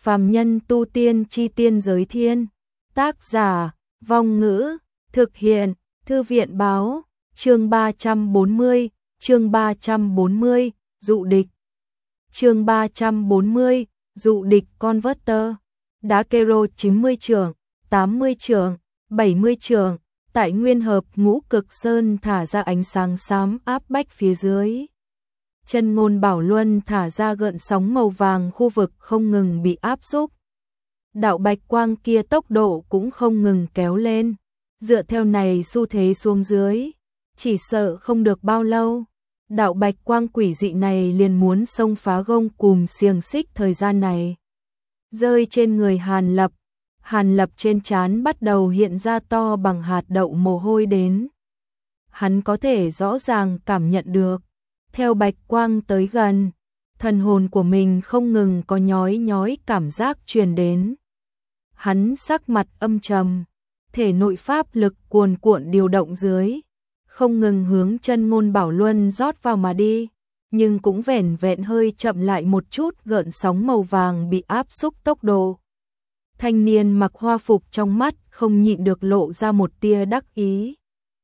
Phàm nhân tu tiên chi tiên giới thiên. Tác giả, Vong Ngữ, thực hiện, Thư viện báo, chương 340, dụ địch. Chương 340, dụ địch Converter. Đá Kero 90 trường, 80 trường, 70 trường, tại Nguyên Hợp Ngũ Cực Sơn thả ra ánh sáng xám áp bách phía dưới. Chân ngôn Bảo Luân thả ra gợn sóng màu vàng, khu vực không ngừng bị áp xúc. Đạo bạch quang kia tốc độ cũng không ngừng kéo lên. Dựa theo này xu thế xuống dưới, chỉ sợ không được bao lâu, đạo bạch quang quỷ dị này liền muốn xông phá gông cùm xiềng xích thời gian này. Rơi trên người Hàn Lập trên trán bắt đầu hiện ra to bằng hạt đậu mồ hôi đến. Hắn có thể rõ ràng cảm nhận được, theo bạch quang tới gần, thần hồn của mình không ngừng có nhói nhói cảm giác truyền đến. Hắn sắc mặt âm trầm, thể nội pháp lực cuồn cuộn điều động dưới, không ngừng hướng chân ngôn Bảo Luân rót vào mà đi, nhưng cũng vẻn vẹn hơi chậm lại một chút, gợn sóng màu vàng bị áp xúc tốc độ. Thanh niên mặc hoa phục trong mắt không nhịn được lộ ra một tia đắc ý.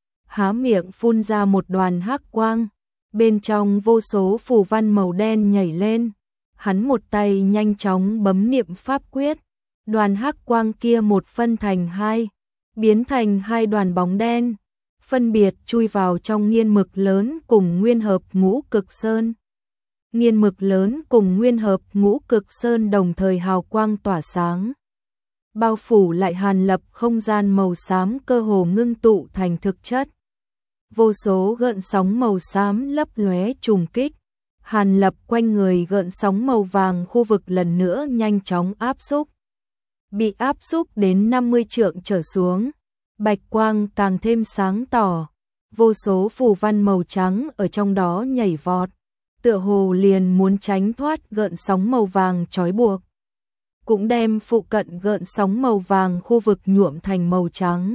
Há miệng phun ra một đoàn hắc quang, bên trong vô số phù văn màu đen nhảy lên. Hắn một tay nhanh chóng bấm niệm pháp quyết, đoàn hắc quang kia một phân thành hai, biến thành hai đoàn bóng đen, phân biệt chui vào trong nghiên mực lớn cùng Nguyên Hợp Ngũ Cực Sơn. Nghiên mực lớn cùng Nguyên Hợp Ngũ Cực Sơn đồng thời hào quang tỏa sáng, bao phủ lại Hàn Lập, không gian màu xám cơ hồ ngưng tụ thành thực chất. Vô số gợn sóng màu xám lấp lóe trùng kích, Hàn Lập quanh người gợn sóng màu vàng, khu vực lần nữa nhanh chóng áp xúc. Bị áp xúc đến 50 trượng trở xuống, bạch quang càng thêm sáng tỏ, vô số phù văn màu trắng ở trong đó nhảy vọt, tựa hồ liền muốn tránh thoát gợn sóng màu vàng trói buộc, cũng đem phụ cận gợn sóng màu vàng khu vực nhuộm thành màu trắng.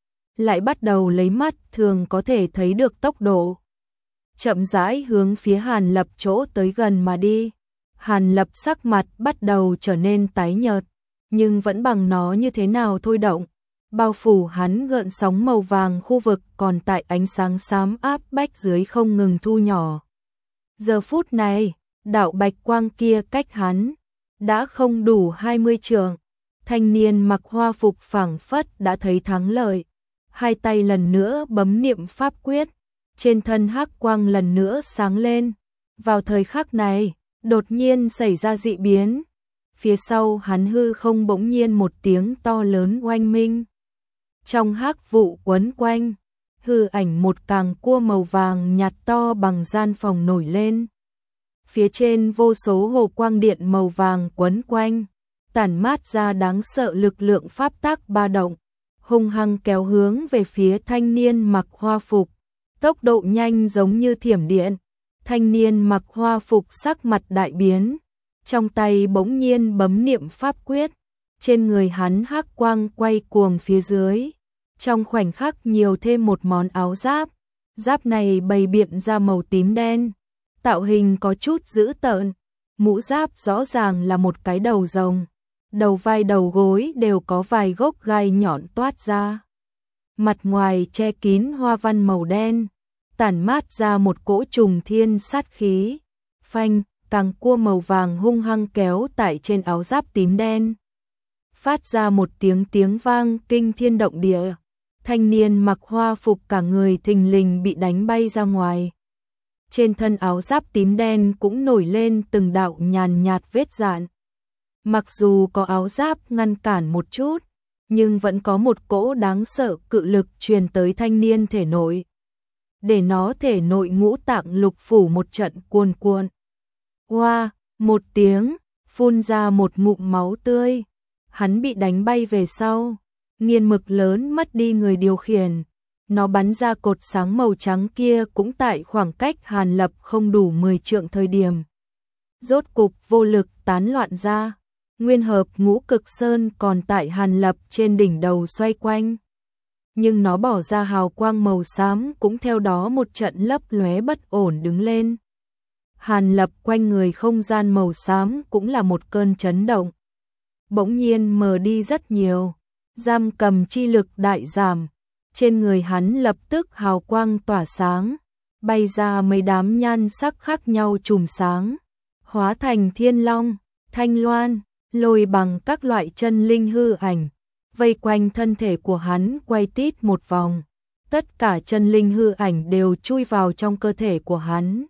Lại bắt đầu lấy mắt thường có thể thấy được tốc độ, chậm rãi hướng phía Hàn Lập chỗ tới gần mà đi. Hàn Lập sắc mặt bắt đầu trở nên tái nhợt, nhưng vẫn bằng nó như thế nào thôi động, bao phủ hắn gợn sóng màu vàng, khu vực còn tại ánh sáng xám áp bách dưới không ngừng thu nhỏ. Giờ phút này, đạo bạch quang kia cách hắn đã không đủ 20 trượng. Thanh niên mặc hoa phục phảng phất đã thấy thắng lợi, hai tay lần nữa bấm niệm pháp quyết, trên thân hắc quang lần nữa sáng lên. Vào thời khắc này, đột nhiên xảy ra dị biến. Phía sau hắn hư không bỗng nhiên một tiếng to lớn oanh minh. Trong hắc vụ quấn quanh, hư ảnh một càng cua màu vàng nhạt to bằng gian phòng nổi lên. Phía trên vô số hồ quang điện màu vàng quấn quanh, tản mát ra đáng sợ lực lượng pháp tắc ba động, hung hăng kéo hướng về phía thanh niên mặc hoa phục, tốc độ nhanh giống như thiểm điện. Thanh niên mặc hoa phục sắc mặt đại biến, trong tay bỗng nhiên bấm niệm pháp quyết, trên người hắn hắc quang quay cuồng phía dưới, trong khoảnh khắc nhiều thêm một món áo giáp. Giáp này bày biện ra màu tím đen, tạo hình có chút dữ tợn, mũ giáp rõ ràng là một cái đầu rồng, đầu vai đầu gối đều có vài gốc gai nhọn toát ra. Mặt ngoài che kín hoa văn màu đen, tản mát ra một cỗ trùng thiên sát khí. Phanh, càng cua màu vàng hung hăng kéo tại trên áo giáp tím đen, phát ra một tiếng vang kinh thiên động địa. Thanh niên mặc hoa phục cả người thình lình bị đánh bay ra ngoài. Trên thân áo giáp tím đen cũng nổi lên từng đạo nhàn nhạt vết rạn. Mặc dù có áo giáp ngăn cản một chút, nhưng vẫn có một cỗ đáng sợ cự lực truyền tới thanh niên thể nội, để nó thể nội ngũ tạng lục phủ một trận cuồn cuộn. Oa, một tiếng, phun ra một ngụm máu tươi. Hắn bị đánh bay về sau, nghiên mực lớn mất đi người điều khiển, nó bắn ra cột sáng màu trắng kia cũng tại khoảng cách Hàn Lập không đủ 10 trượng thời điểm, rốt cục vô lực tán loạn ra. Nguyên Hợp Ngũ Cực Sơn còn tại Hàn Lập trên đỉnh đầu xoay quanh, nhưng nó bỏ ra hào quang màu xám cũng theo đó một trận lấp lóe bất ổn đứng lên. Hàn Lập quanh người không gian màu xám cũng là một cơn chấn động. bỗng nhiên mờ đi rất nhiều, giam cầm chi lực đại giảm, trên người hắn lập tức hào quang tỏa sáng, bay ra mấy đám nhan sắc khác nhau chùm sáng, hóa thành thiên long, thanh loan, lôi bằng các loại chân linh hư ảnh, vây quanh thân thể của hắn quay tít một vòng, tất cả chân linh hư ảnh đều chui vào trong cơ thể của hắn.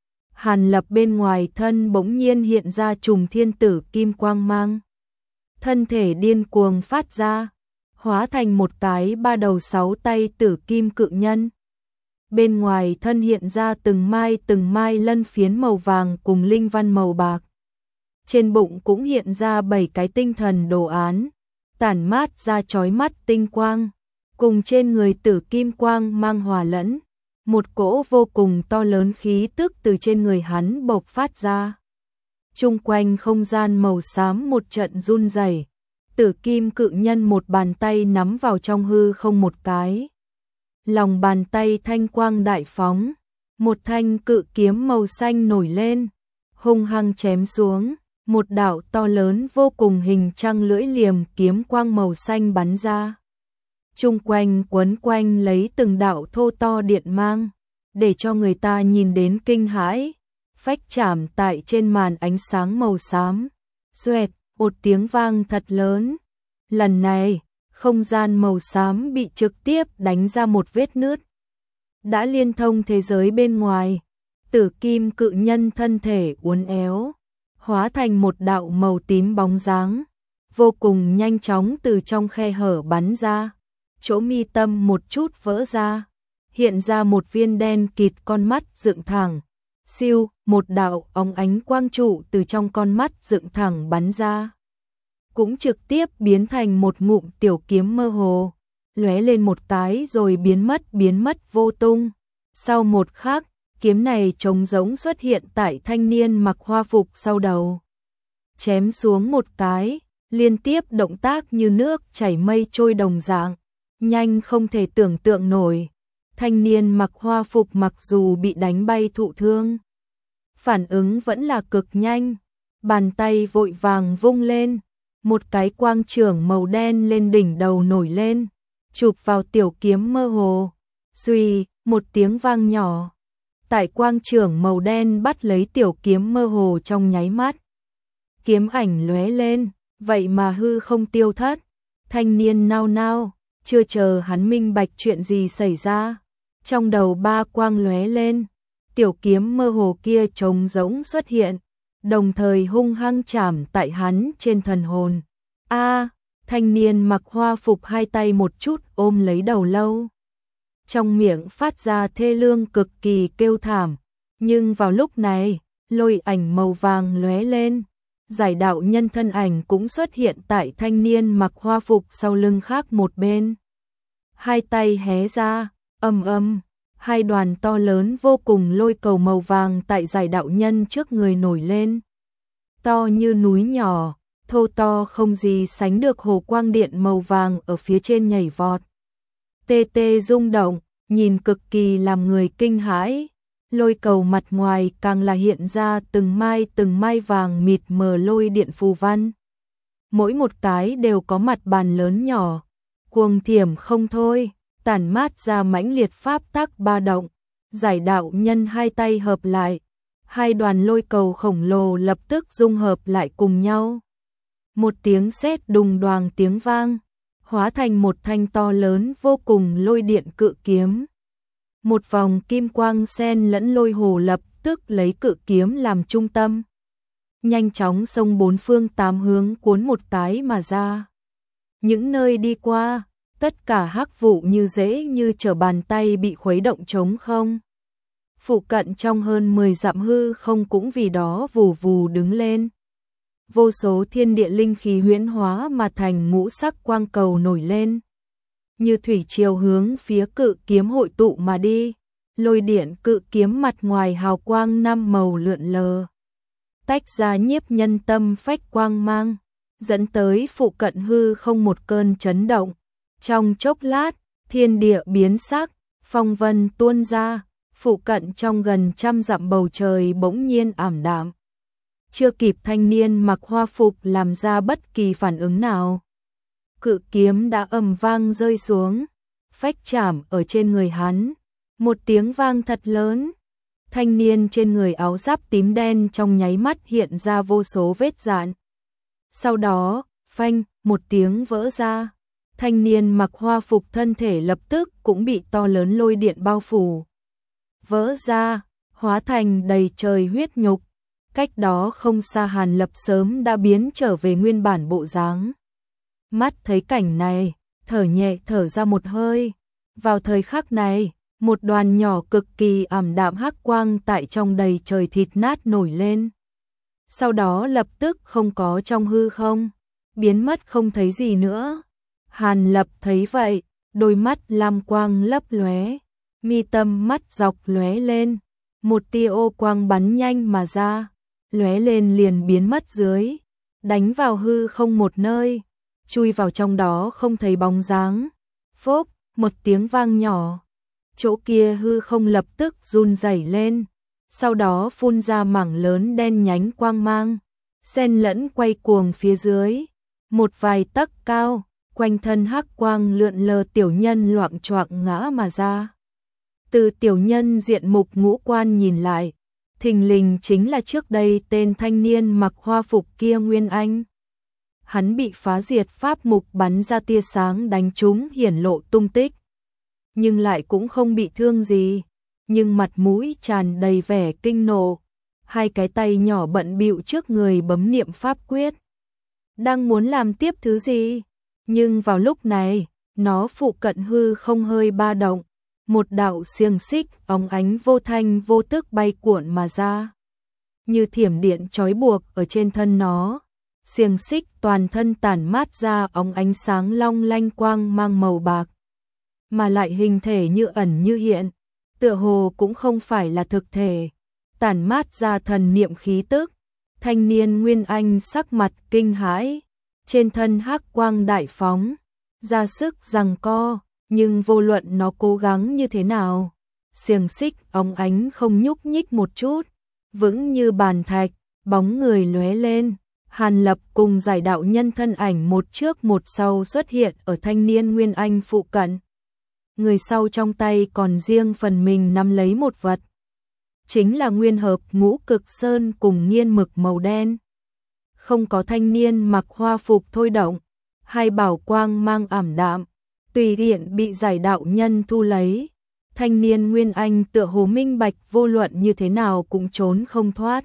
Hàn Lập bên ngoài thân bỗng nhiên hiện ra trùng thiên tử kim quang mang, thân thể điên cuồng phát ra, hóa thành một cái 3 đầu 6 tay tử kim cự nhân. Bên ngoài thân hiện ra từng mai lân phiến màu vàng cùng linh văn màu bạc. Trên bụng cũng hiện ra 7 cái tinh thần đồ án, tản mát ra chói mắt tinh quang, cùng trên người tử kim quang mang hòa lẫn, một cỗ vô cùng to lớn khí tức từ trên người hắn bộc phát ra. Chung quanh không gian màu xám một trận run rẩy, tử kim cự nhân một bàn tay nắm vào trong hư không một cái. Lòng bàn tay thanh quang đại phóng, một thanh cự kiếm màu xanh nổi lên, hung hăng chém xuống, một đạo to lớn vô cùng hình trăng lưỡi liềm kiếm quang màu xanh bắn ra. Chung quanh quấn quanh lấy từng đạo thô to điện mang, để cho người ta nhìn đến kinh hãi, phách chạm tại trên màn ánh sáng màu xám. Xoẹt, một tiếng vang thật lớn. Lần này, không gian màu xám bị trực tiếp đánh ra một vết nứt. Đã liên thông thế giới bên ngoài, tử kim cự nhân thân thể uốn éo, hóa thành một đạo màu tím bóng dáng, vô cùng nhanh chóng từ trong khe hở bắn ra. Chỗ mi tâm một chút vỡ ra, hiện ra một viên đen kịt con mắt dựng thẳng. Siêu, một đạo óng ánh quang trụ từ trong con mắt dựng thẳng bắn ra. Cũng trực tiếp biến thành một ngụm tiểu kiếm mơ hồ, lóe lên một cái rồi biến mất vô tung. Sau một khắc, kiếm này trống rỗng xuất hiện tại thanh niên mặc hoa phục sau đầu. Chém xuống một cái, liên tiếp động tác như nước chảy mây trôi đồng dạng, nhanh không thể tưởng tượng nổi. Thanh niên mặc hoa phục mặc dù bị đánh bay thụ thương, phản ứng vẫn là cực nhanh, bàn tay vội vàng vung lên, một cái quang chưởng màu đen lên đỉnh đầu nổi lên, chụp vào tiểu kiếm mơ hồ. Xuy, một tiếng vang nhỏ, tại quang chưởng màu đen bắt lấy tiểu kiếm mơ hồ trong nháy mắt. Kiếm ảnh lóe lên, vậy mà hư không tiêu thất. Thanh niên nao nao, chưa chờ hắn minh bạch chuyện gì xảy ra, trong đầu ba quang lóe lên, tiểu kiếm mơ hồ kia trống rỗng xuất hiện, đồng thời hung hăng chạm tại hắn trên thần hồn. A, thanh niên mặc hoa phục hai tay một chút ôm lấy đầu lâu, trong miệng phát ra thê lương cực kỳ kêu thảm. Nhưng vào lúc này, lôi ảnh màu vàng lóe lên, giải đạo nhân thân ảnh cũng xuất hiện tại thanh niên mặc hoa phục sau lưng khác một bên. Hai tay hé ra, hai đoàn to lớn vô cùng lôi cầu màu vàng tại giải đạo nhân trước người nổi lên. To như núi nhỏ, thô to không gì sánh được hồ quang điện màu vàng ở phía trên nhảy vọt. Tê tê rung động, nhìn cực kỳ làm người kinh hãi. Lôi cầu mặt ngoài càng là hiện ra từng mai vàng mịt mờ lôi điện phù văn. Mỗi một cái đều có mặt bàn lớn nhỏ, cuồng thiểm không thôi, tản mát ra mãnh liệt pháp tắc ba động. Giải đạo nhân hai tay hợp lại, hai đoàn lôi cầu khổng lồ lập tức dung hợp lại cùng nhau. Một tiếng sét đùng đoàng tiếng vang, hóa thành một thanh to lớn vô cùng lôi điện cự kiếm. Một vòng kim quang xen lẫn lôi hồ lập tức lấy cự kiếm làm trung tâm, nhanh chóng xông bốn phương tám hướng cuốn một cái mà ra. Những nơi đi qua, tất cả hắc vụ như dễ như trở bàn tay bị khuấy động trống không. Phụ cận trong hơn 10 dặm hư không cũng vì đó vù vù đứng lên. Vô số thiên địa linh khí huyễn hóa mà thành ngũ sắc quang cầu nổi lên, như thủy triều hướng phía cự kiếm hội tụ mà đi. Lôi điện cự kiếm mặt ngoài hào quang năm màu lượn lờ, tách ra nhiếp nhân tâm phách quang mang, dẫn tới phụ cận hư không một cơn chấn động. Trong chốc lát, thiên địa biến sắc, phong vân tuôn ra, phụ cận trong gần trăm dặm bầu trời bỗng nhiên ảm đạm. chưa kịp thanh niên mặc hoa phục làm ra bất kỳ phản ứng nào. Cự kiếm đã ầm vang rơi xuống, phách chạm ở trên người hắn. Một tiếng vang thật lớn. Thanh niên trên người áo giáp tím đen trong nháy mắt hiện ra vô số vết rạn. Sau đó, phanh, một tiếng vỡ ra. Thanh niên mặc hoa phục thân thể lập tức cũng bị to lớn lôi điện bao phủ. Vỡ ra, hóa thành đầy trời huyết nhục. Cách đó không xa Hàn Lập sớm đã biến trở về nguyên bản bộ dáng. Mắt thấy cảnh này, thở nhẹ thở ra một hơi. Vào thời khắc này, một đoàn nhỏ cực kỳ ảm đạm hắc quang tại trong đầy trời thịt nát nổi lên. Sau đó lập tức không có trong hư không, biến mất không thấy gì nữa. Hàn Lập thấy vậy, đôi mắt lam quang lấp lóe, mi tâm mắt dọc lóe lên, một tia ô quang bắn nhanh mà ra, lóe lên liền biến mất dưới, đánh vào hư không một nơi, chui vào trong đó không thấy bóng dáng. Phốc, một tiếng vang nhỏ, chỗ kia hư không lập tức run rẩy lên, sau đó phun ra mảng lớn đen nhánh quang mang, xen lẫn quay cuồng phía dưới, một vài tấc cao, quanh thân hắc quang lượn lờ tiểu nhân loạng choạng ngã mà ra. Từ tiểu nhân diện mục ngũ quan nhìn lại, thình lình chính là trước đây tên thanh niên mặc hoa phục kia Nguyên Anh. Hắn bị phá diệt pháp mục bắn ra tia sáng đánh trúng hiển lộ tung tích, nhưng lại cũng không bị thương gì, nhưng mặt mũi tràn đầy vẻ kinh nộ, hai cái tay nhỏ bận bịu trước người bấm niệm pháp quyết. Đang muốn làm tiếp thứ gì, nhưng vào lúc này, nó phụ cận hư không hơi ba động, một đạo xiềng xích óng ánh vô thanh vô tức bay cuộn mà ra. Như thiểm điện trói buộc ở trên thân nó, xiềng xích toàn thân tản mát ra óng ánh sáng long lanh quang mang màu bạc, mà lại hình thể như ẩn như hiện, tựa hồ cũng không phải là thực thể, tản mát ra thần niệm khí tức. Thanh niên Nguyên Anh sắc mặt kinh hãi, trên thân hắc quang đại phóng, ra sức giằng co, nhưng vô luận nó cố gắng như thế nào, xiềng xích óng ánh không nhúc nhích một chút, vững như bàn thạch, bóng người lóe lên. Hàn Lập cùng giải đạo nhân thân ảnh một trước một sau xuất hiện ở thanh niên Nguyên Anh phụ cận. Người sau trong tay còn riêng phần mình nắm lấy một vật, chính là nguyên hợp ngũ cực sơn cùng nghiên mực màu đen. Không có thanh niên mặc hoa phục thôi động, hai bảo quang mang ảm đạm, tùy tiện bị giải đạo nhân thu lấy. Thanh niên Nguyên Anh tựa hồ minh bạch vô luận như thế nào cũng trốn không thoát.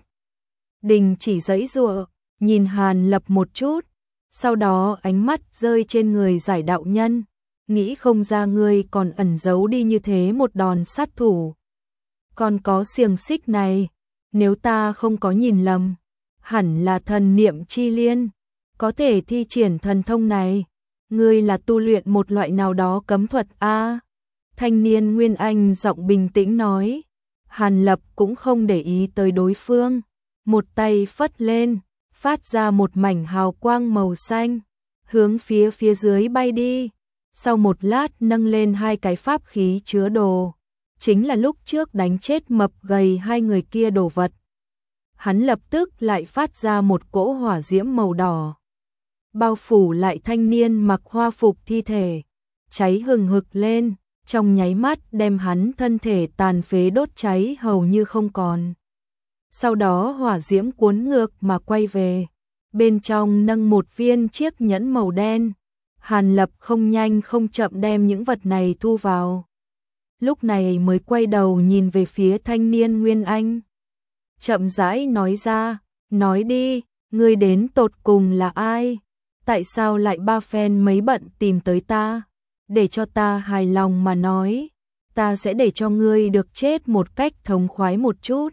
Đình chỉ giãy giụa, nhìn Hàn Lập một chút, sau đó ánh mắt rơi trên người giải đạo nhân, nghĩ không ra ngươi còn ẩn giấu đi như thế một đòn sát thủ. Còn có xiềng xích này, nếu ta không có nhìn lầm, hẳn là thần niệm chi liên, có thể thi triển thần thông này, ngươi là tu luyện một loại nào đó cấm thuật a? Thanh niên Nguyên Anh giọng bình tĩnh nói. Hàn Lập cũng không để ý tới đối phương, một tay phất lên, phát ra một mảnh hào quang màu xanh, hướng phía dưới bay đi. Sau một lát nâng lên hai cái pháp khí chứa đồ, chính là lúc trước đánh chết mập gầy hai người kia đồ vật. Hắn lập tức lại phát ra một cỗ hỏa diễm màu đỏ, bao phủ lại thanh niên mặc hoa phục thi thể, cháy hừng hực lên, trong nháy mắt đem hắn thân thể tàn phế đốt cháy hầu như không còn. Sau đó hỏa diễm cuốn ngược mà quay về, bên trong nâng một viên chiếc nhẫn màu đen. Hàn Lập không nhanh không chậm đem những vật này thu vào. Lúc này mới quay đầu nhìn về phía thanh niên Nguyên Anh. Chậm rãi nói ra, nói đi, ngươi đến tột cùng là ai? Tại sao lại ba phen mấy bận tìm tới ta? Để cho ta hài lòng mà nói, ta sẽ để cho ngươi được chết một cách thống khoái một chút.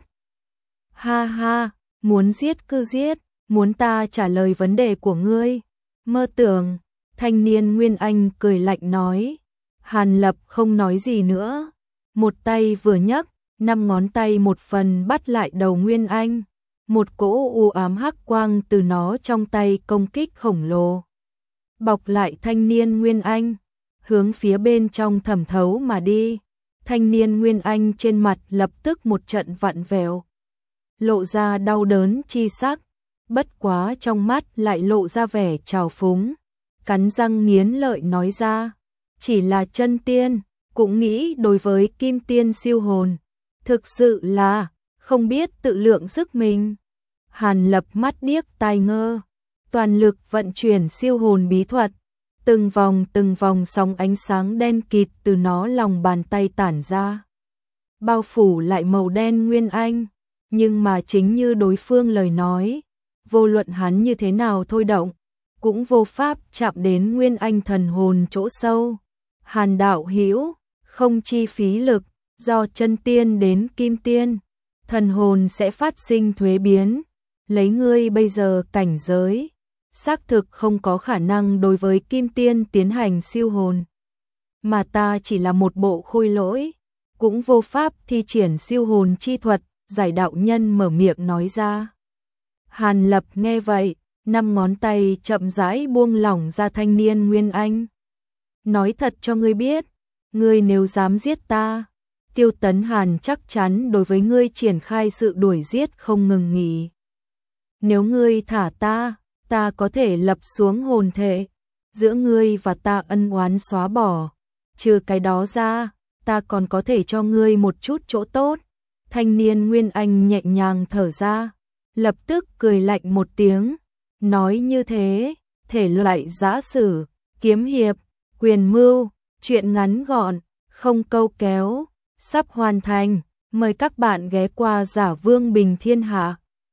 Ha ha, muốn giết cứ giết, muốn ta trả lời vấn đề của ngươi, mơ tưởng. Thanh niên Nguyên Anh cười lạnh nói. Hàn Lập không nói gì nữa, một tay vừa nhấc, 5 ngón tay một phần bắt lại đầu Nguyên Anh, một cỗ u ám hắc quang từ nó trong tay công kích khổng lồ, bọc lại thanh niên Nguyên Anh, hướng phía bên trong thẩm thấu mà đi. Thanh niên Nguyên Anh trên mặt lập tức một trận vặn vẹo, lộ ra đau đớn chi sắc, bất quá trong mắt lại lộ ra vẻ trào phúng, cắn răng nghiến lợi nói ra, chỉ là chân tiên, cũng nghĩ đối với kim tiên siêu hồn, thực sự là không biết tự lượng sức mình. Hàn Lập mắt điếc tai ngơ, toàn lực vận chuyển siêu hồn bí thuật, từng vòng sóng ánh sáng đen kịt từ nó lòng bàn tay tản ra, bao phủ lại màu đen nguyên anh, nhưng mà chính như đối phương lời nói, vô luận hắn như thế nào thôi động, cũng vô pháp chạm đến nguyên anh thần hồn chỗ sâu. Hàn đạo hữu, không chi phí lực, do chân tiên đến kim tiên, thần hồn sẽ phát sinh thuế biến, lấy ngươi bây giờ cảnh giới, xác thực không có khả năng đối với kim tiên tiến hành siêu hồn, mà ta chỉ là một bộ khôi lỗi, cũng vô pháp thi triển siêu hồn chi thuật. Giải đạo nhân mở miệng nói ra. Hàn Lập nghe vậy, 5 ngón tay chậm rãi buông lỏng ra thanh niên nguyên anh. Nói thật cho ngươi biết, ngươi nếu dám giết ta, Tiêu Tấn Hàn chắc chắn đối với ngươi triển khai sự đuổi giết không ngừng nghỉ. Nếu ngươi thả ta, ta có thể lập xuống hồn thể, giữa ngươi và ta ân oán xóa bỏ. Trừ cái đó ra, ta còn có thể cho ngươi một chút chỗ tốt. Thanh niên Nguyên Anh nhẹ nhàng thở ra, lập tức cười lạnh một tiếng, nói như thế, thể loại giã sử, kiếm hiệp, quyền mưu, chuyện ngắn gọn, không câu kéo, sắp hoàn thành, mời các bạn ghé qua Giả Vương Bình Thiên Hạ.